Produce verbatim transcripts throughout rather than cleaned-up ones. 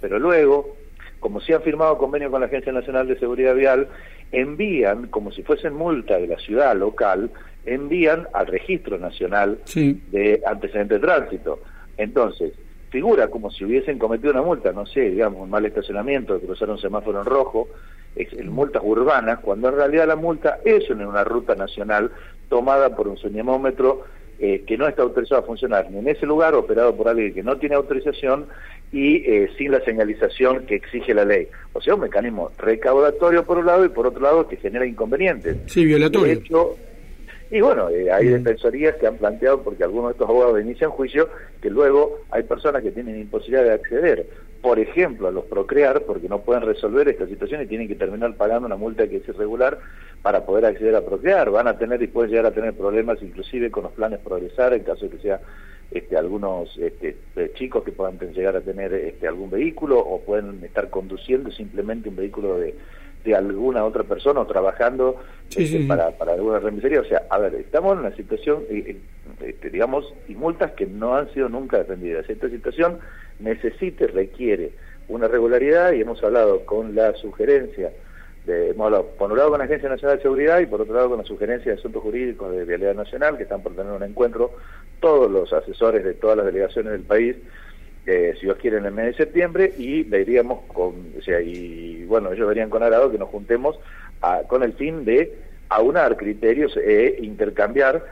pero luego, como si han firmado convenio con la Agencia Nacional de Seguridad Vial, envían, como si fuesen multa de la ciudad local, envían al Registro Nacional sí. de Antecedentes de Tránsito. Entonces, figura como si hubiesen cometido una multa, no sé, digamos, un mal estacionamiento, de cruzar un semáforo en rojo, es, en multas urbanas, cuando en realidad la multa es en una ruta nacional tomada por un señalómetro eh, que no está autorizado a funcionar ni en ese lugar, operado por alguien que no tiene autorización y eh, sin la señalización que exige la ley. O sea, un mecanismo recaudatorio por un lado y por otro lado que genera inconvenientes. Sí, violatorio. De hecho, y bueno, eh, hay mm. defensorías que han planteado, porque algunos de estos abogados inician juicio, que luego hay personas que tienen imposibilidad de acceder, por ejemplo, a los Procrear, porque no pueden resolver esta situación y tienen que terminar pagando una multa que es irregular para poder acceder a Procrear. Van a tener y pueden llegar a tener problemas inclusive con los planes Progresar, en caso de que sea este, algunos este, chicos que puedan llegar a tener este, algún vehículo o pueden estar conduciendo simplemente un vehículo de de alguna otra persona o trabajando sí, este, sí. para, para alguna remisería. O sea, a ver, estamos en una situación, eh, este, digamos, y multas que no han sido nunca defendidas. Esta situación necesita y requiere una regularidad y hemos hablado con la sugerencia, de, hemos hablado por un lado con la Agencia Nacional de Seguridad y por otro lado con la sugerencia de Asuntos Jurídicos de Vialidad Nacional, que están por tener un encuentro, todos los asesores de todas las delegaciones del país, Eh, si Dios quiere, en el mes de septiembre, y veríamos con, o sea, y bueno, ellos verían con agrado que nos juntemos a, con el fin de aunar criterios e intercambiar,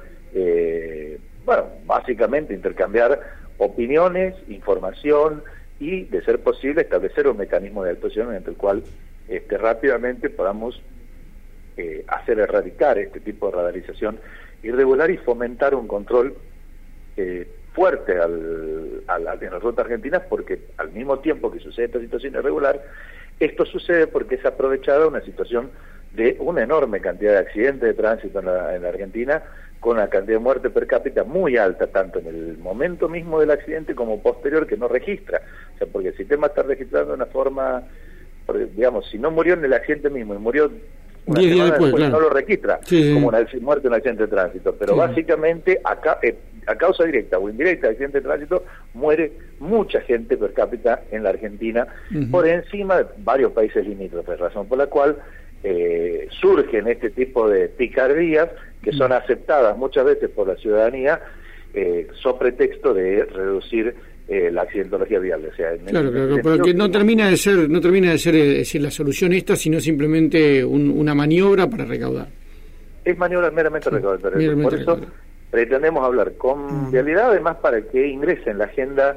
eh, bueno, básicamente intercambiar opiniones, información y, de ser posible, establecer un mecanismo de actuación mediante el cual este, rápidamente podamos eh, hacer erradicar este tipo de radarización irregular y fomentar un control eh, fuerte al, a la, en las rutas argentinas, porque al mismo tiempo que sucede esta situación irregular, esto sucede porque es aprovechada una situación de una enorme cantidad de accidentes de tránsito en la, en la Argentina, con una cantidad de muerte per cápita muy alta, tanto en el momento mismo del accidente como posterior, que no registra. O sea, porque el sistema está registrando de una forma, digamos, si no murió en el accidente mismo y murió una diez días después, después, claro. no lo registra sí. como una muerte en un accidente de tránsito, pero sí. básicamente acá eh, a causa directa o indirecta de accidente de tránsito muere mucha gente per cápita en la Argentina, uh-huh. por encima de varios países limítrofes, razón por la cual eh, surgen este tipo de picardías que son aceptadas muchas veces por la ciudadanía eh, so pretexto de reducir eh, la accidentología vial. O sea, en claro, el, claro, pero que no termina de ser, no termina de ser es decir, la solución esta, sino simplemente un, una maniobra para recaudar. Es maniobra meramente sí, recaudatoria. Meramente por eso recaudatoria. Pretendemos hablar con mm. Vialidad, además para que ingrese en la agenda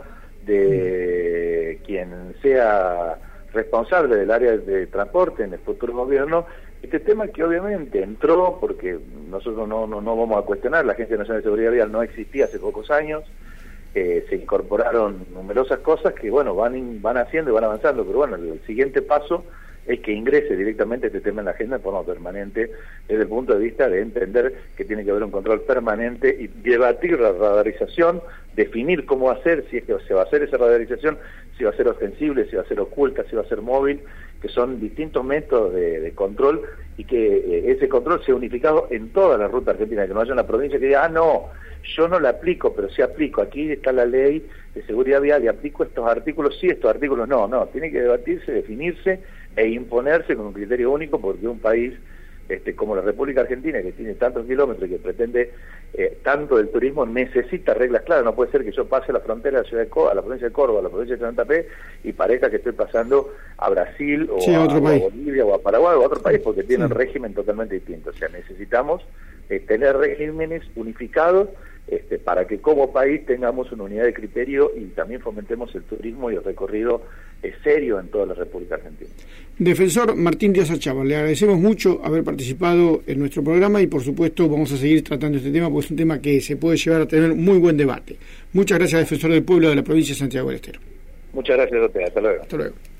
de mm. quien sea responsable del área de transporte en el futuro gobierno, este tema que obviamente entró porque nosotros no, no, no vamos a cuestionar, la Agencia Nacional de Seguridad Vial no existía hace pocos años, eh, se incorporaron numerosas cosas que bueno van in, van haciendo y van avanzando, pero bueno, el, el siguiente paso es que ingrese directamente este tema en la agenda de forma permanente, desde el punto de vista de entender que tiene que haber un control permanente y debatir la radarización, definir cómo hacer, si es que se va a hacer esa radarización, si va a ser ostensible, si va a ser oculta, si va a ser móvil, que son distintos métodos de, de control y que eh, ese control sea unificado en toda la ruta argentina, que no haya una provincia que diga, ah, no, yo no la aplico, pero sí aplico, aquí está la ley de seguridad vial y aplico estos artículos, sí, estos artículos no, no, tiene que debatirse, definirse e imponerse con un criterio único, porque un país este, como la República Argentina, que tiene tantos kilómetros y que pretende eh, tanto del turismo, necesita reglas claras. No puede ser que yo pase la frontera de la ciudad de Córdoba, a la provincia de Córdoba, a la provincia de Santa Fe, y parezca que estoy pasando a Brasil o, sí, a, otro o país. a Bolivia o a Paraguay o a otro país, porque tienen sí. régimen totalmente distinto. O sea, necesitamos eh, tener regímenes unificados Este, para que como país tengamos una unidad de criterio y también fomentemos el turismo y el recorrido eh, serio en toda la República Argentina. Defensor Martín Díaz Achával, le agradecemos mucho haber participado en nuestro programa y por supuesto vamos a seguir tratando este tema porque es un tema que se puede llevar a tener un muy buen debate. Muchas gracias, Defensor del Pueblo de la provincia de Santiago del Estero. Muchas gracias a usted, hasta luego. Hasta luego.